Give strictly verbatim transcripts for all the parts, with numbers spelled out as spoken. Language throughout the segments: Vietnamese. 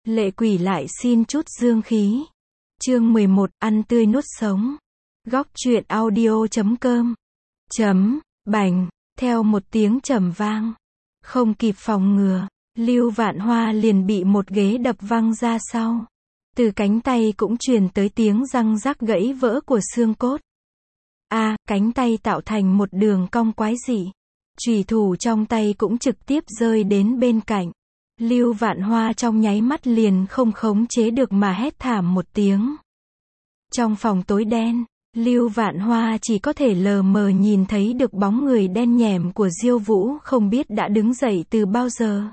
Lệ quỷ lại xin chút dương khí. Chương mười một, ăn tươi nuốt sống. Góc truyện audio chấm com. Chấm, bành, theo một tiếng trầm vang. Không kịp phòng ngừa, Lưu Vạn Hoa liền bị một ghế đập văng ra sau. Từ cánh tay cũng truyền tới tiếng răng rắc gãy vỡ của xương cốt. A, à, cánh tay tạo thành một đường cong quái dị. Chùy thủ trong tay cũng trực tiếp rơi đến bên cạnh. Lưu Vạn Hoa trong nháy mắt liền không khống chế được mà hét thảm một tiếng. Trong phòng tối đen, Lưu Vạn Hoa chỉ có thể lờ mờ nhìn thấy được bóng người đen nhẻm của Diêu Vũ không biết đã đứng dậy từ bao giờ.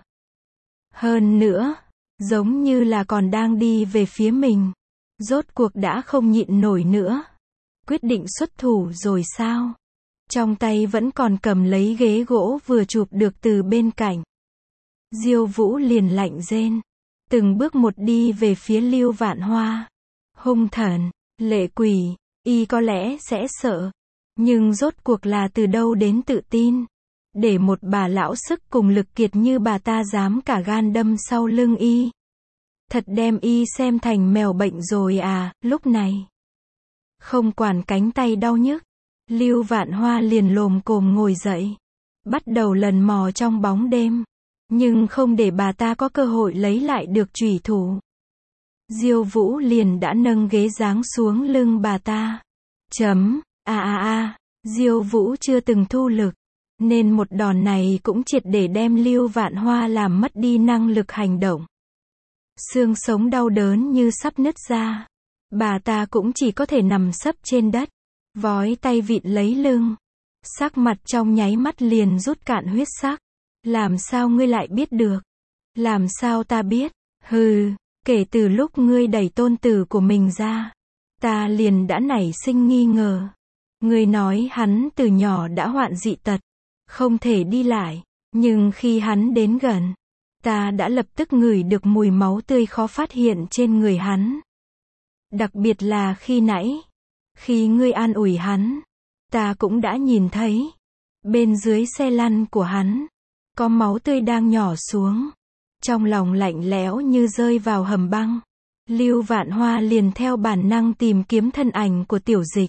Hơn nữa, giống như là còn đang đi về phía mình. Rốt cuộc đã không nhịn nổi nữa. Quyết định xuất thủ rồi sao? Trong tay vẫn còn cầm lấy ghế gỗ vừa chụp được từ bên cạnh. Diêu Vũ liền lạnh rên. Từng bước một đi về phía Lưu Vạn Hoa. Hung thần, lệ quỷ, y có lẽ sẽ sợ. Nhưng rốt cuộc là từ đâu đến tự tin. Để một bà lão sức cùng lực kiệt như bà ta dám cả gan đâm sau lưng y. Thật đem y xem thành mèo bệnh rồi à, lúc này. Không quản cánh tay đau nhức. Lưu Vạn Hoa liền lồm cồm ngồi dậy. Bắt đầu lần mò trong bóng đêm. Nhưng không để bà ta có cơ hội lấy lại được chủy thủ. Diêu Vũ liền đã nâng ghế giáng xuống lưng bà ta. Chấm, a a a, Diêu Vũ chưa từng thu lực. Nên một đòn này cũng triệt để đem Lưu Vạn Hoa làm mất đi năng lực hành động. Xương sống đau đớn như sắp nứt ra. Bà ta cũng chỉ có thể nằm sấp trên đất. Vói tay vịn lấy lưng. Sắc mặt trong nháy mắt liền rút cạn huyết sắc. Làm sao ngươi lại biết được? Làm sao ta biết? Hừ, kể từ lúc ngươi đẩy tôn tử của mình ra, ta liền đã nảy sinh nghi ngờ. Ngươi nói hắn từ nhỏ đã hoạn dị tật, không thể đi lại, nhưng khi hắn đến gần, ta đã lập tức ngửi được mùi máu tươi khó phát hiện trên người hắn. Đặc biệt là khi nãy, khi ngươi an ủi hắn, ta cũng đã nhìn thấy, bên dưới xe lăn của hắn, có máu tươi đang nhỏ xuống. Trong lòng lạnh lẽo như rơi vào hầm băng. Lưu Vạn Hoa liền theo bản năng tìm kiếm thân ảnh của Tiểu Dịch.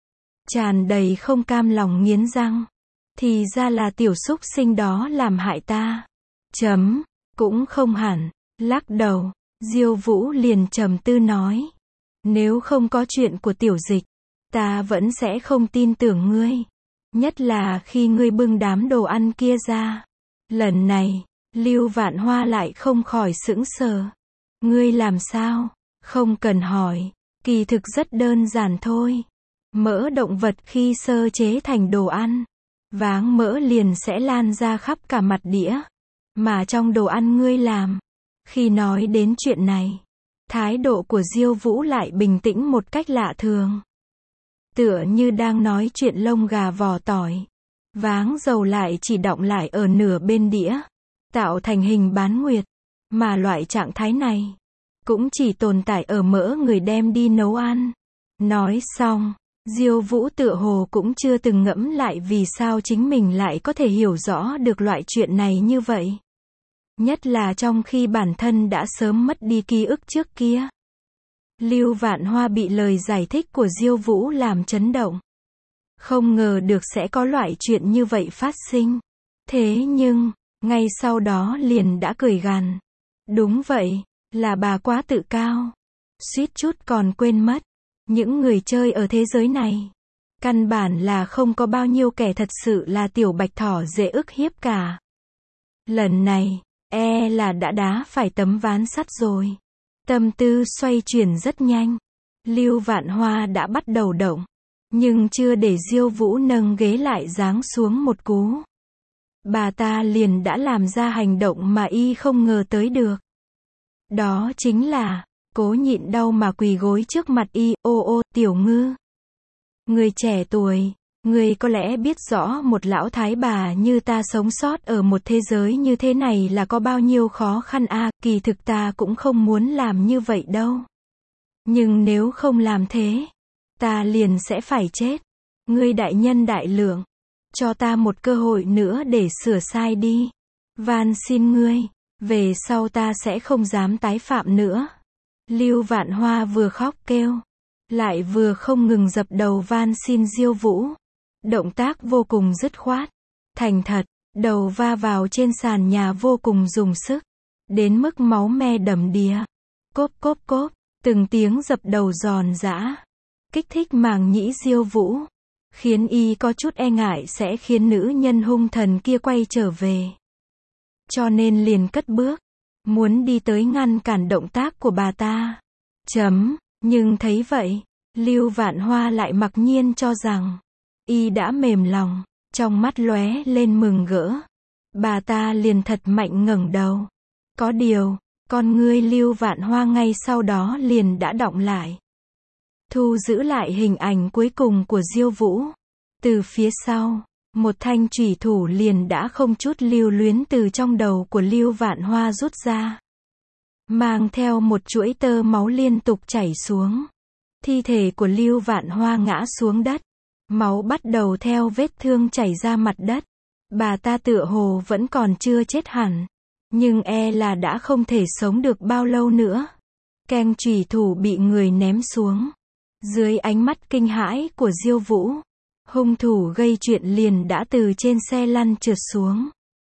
Tràn đầy không cam lòng nghiến răng. Thì ra là tiểu súc sinh đó làm hại ta. Chấm, cũng không hẳn. Lắc đầu, Diêu Vũ liền trầm tư nói. Nếu không có chuyện của Tiểu Dịch, ta vẫn sẽ không tin tưởng ngươi. Nhất là khi ngươi bưng đám đồ ăn kia ra. Lần này, Lưu Vạn Hoa lại không khỏi sững sờ. Ngươi làm sao? Không cần hỏi. Kỳ thực rất đơn giản thôi. Mỡ động vật khi sơ chế thành đồ ăn, váng mỡ liền sẽ lan ra khắp cả mặt đĩa. Mà trong đồ ăn ngươi làm. Khi nói đến chuyện này, thái độ của Diêu Vũ lại bình tĩnh một cách lạ thường. Tựa như đang nói chuyện lông gà vỏ tỏi. Váng dầu lại chỉ đọng lại ở nửa bên đĩa, tạo thành hình bán nguyệt. Mà loại trạng thái này cũng chỉ tồn tại ở mỡ người đem đi nấu ăn. Nói xong, Diêu Vũ tựa hồ cũng chưa từng ngẫm lại vì sao chính mình lại có thể hiểu rõ được loại chuyện này như vậy. Nhất là trong khi bản thân đã sớm mất đi ký ức trước kia. Lưu Vạn Hoa bị lời giải thích của Diêu Vũ làm chấn động. Không ngờ được sẽ có loại chuyện như vậy phát sinh. Thế nhưng, ngay sau đó liền đã cười gằn. Đúng vậy, là bà quá tự cao. Suýt chút còn quên mất. Những người chơi ở thế giới này, căn bản là không có bao nhiêu kẻ thật sự là tiểu bạch thỏ dễ ức hiếp cả. Lần này, e là đã đá phải tấm ván sắt rồi. Tâm tư xoay chuyển rất nhanh. Lưu Vạn Hoa đã bắt đầu động. Nhưng chưa để Diêu Vũ nâng ghế lại giáng xuống một cú. Bà ta liền đã làm ra hành động mà y không ngờ tới được. Đó chính là, cố nhịn đau mà quỳ gối trước mặt y, ô ô, Tiểu Ngư. Người trẻ tuổi, người có lẽ biết rõ một lão thái bà như ta sống sót ở một thế giới như thế này là có bao nhiêu khó khăn a, à, kỳ thực ta cũng không muốn làm như vậy đâu. Nhưng nếu không làm thế, ta liền sẽ phải chết. Ngươi đại nhân đại lượng, cho ta một cơ hội nữa để sửa sai đi. Van xin ngươi, Về sau ta sẽ không dám tái phạm nữa. Lưu Vạn Hoa vừa khóc kêu, lại vừa không ngừng dập đầu van xin Diêu Vũ. Động tác vô cùng dứt khoát, thành thật, đầu va vào trên sàn nhà vô cùng dùng sức, đến mức máu me đầm đìa. Cốp cốp cốp, từng tiếng dập đầu giòn giã, kích thích màng nhĩ Diêu Vũ, khiến y có chút e ngại sẽ khiến nữ nhân hung thần kia quay trở về. Cho nên liền cất bước, muốn đi tới ngăn cản động tác của bà ta. Chấm, nhưng thấy vậy, Lưu Vạn Hoa lại mặc nhiên cho rằng y đã mềm lòng, trong mắt lóe lên mừng rỡ. Bà ta liền thật mạnh ngẩng đầu. Có điều, con ngươi Lưu Vạn Hoa ngay sau đó liền đã đọng lại. Thu giữ lại hình ảnh cuối cùng của Diêu Vũ. Từ phía sau, một thanh chủy thủ liền đã không chút lưu luyến từ trong đầu của Lưu Vạn Hoa rút ra, mang theo một chuỗi tơ máu liên tục chảy xuống. Thi thể của Lưu Vạn Hoa ngã xuống đất, máu bắt đầu theo vết thương chảy ra mặt đất. Bà ta tựa hồ vẫn còn chưa chết hẳn, nhưng e là đã không thể sống được bao lâu nữa. Keng chủy thủ bị người ném xuống. Dưới ánh mắt kinh hãi của Diêu Vũ, hung thủ gây chuyện liền đã từ trên xe lăn trượt xuống,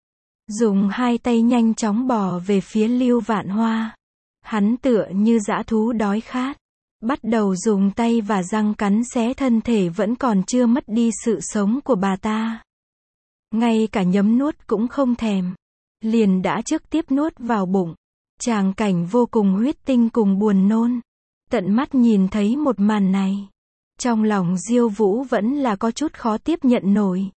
dùng hai tay nhanh chóng bò về phía Lưu Vạn Hoa. Hắn tựa như dã thú đói khát, bắt đầu dùng tay và răng cắn xé thân thể vẫn còn chưa mất đi sự sống của bà ta. Ngay cả nhấm nuốt cũng không thèm, liền đã trực tiếp nuốt vào bụng. Tràng cảnh vô cùng huyết tinh cùng buồn nôn. Tận mắt nhìn thấy một màn này, trong lòng Diêu Vũ vẫn là có chút khó tiếp nhận nổi.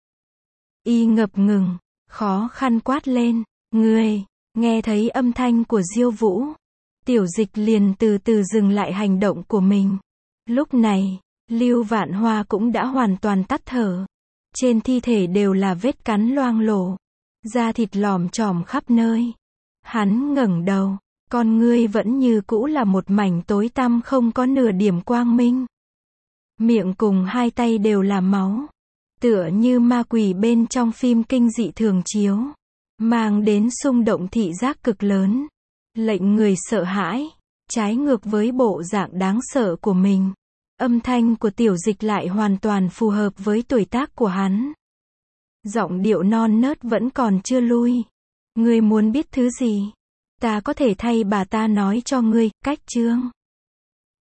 Y ngập ngừng, khó khăn quát lên, "Ngươi!" Nghe thấy âm thanh của Diêu Vũ, Tiểu Dịch liền từ từ dừng lại hành động của mình. Lúc này, Lưu Vạn Hoa cũng đã hoàn toàn tắt thở. Trên thi thể đều là vết cắn loang lổ, da thịt lòm chòm khắp nơi. Hắn ngẩng đầu, con ngươi vẫn như cũ là một mảnh tối tăm không có nửa điểm quang minh. Miệng cùng hai tay đều là máu, tựa như ma quỷ bên trong phim kinh dị thường chiếu, mang đến xung động thị giác cực lớn, lệnh người sợ hãi, trái ngược với bộ dạng đáng sợ của mình. Âm thanh của Tiểu Dịch lại hoàn toàn phù hợp với tuổi tác của hắn. Giọng điệu non nớt vẫn còn chưa lui. "Ngươi muốn biết thứ gì? Ta có thể thay bà ta nói cho ngươi." Cách chương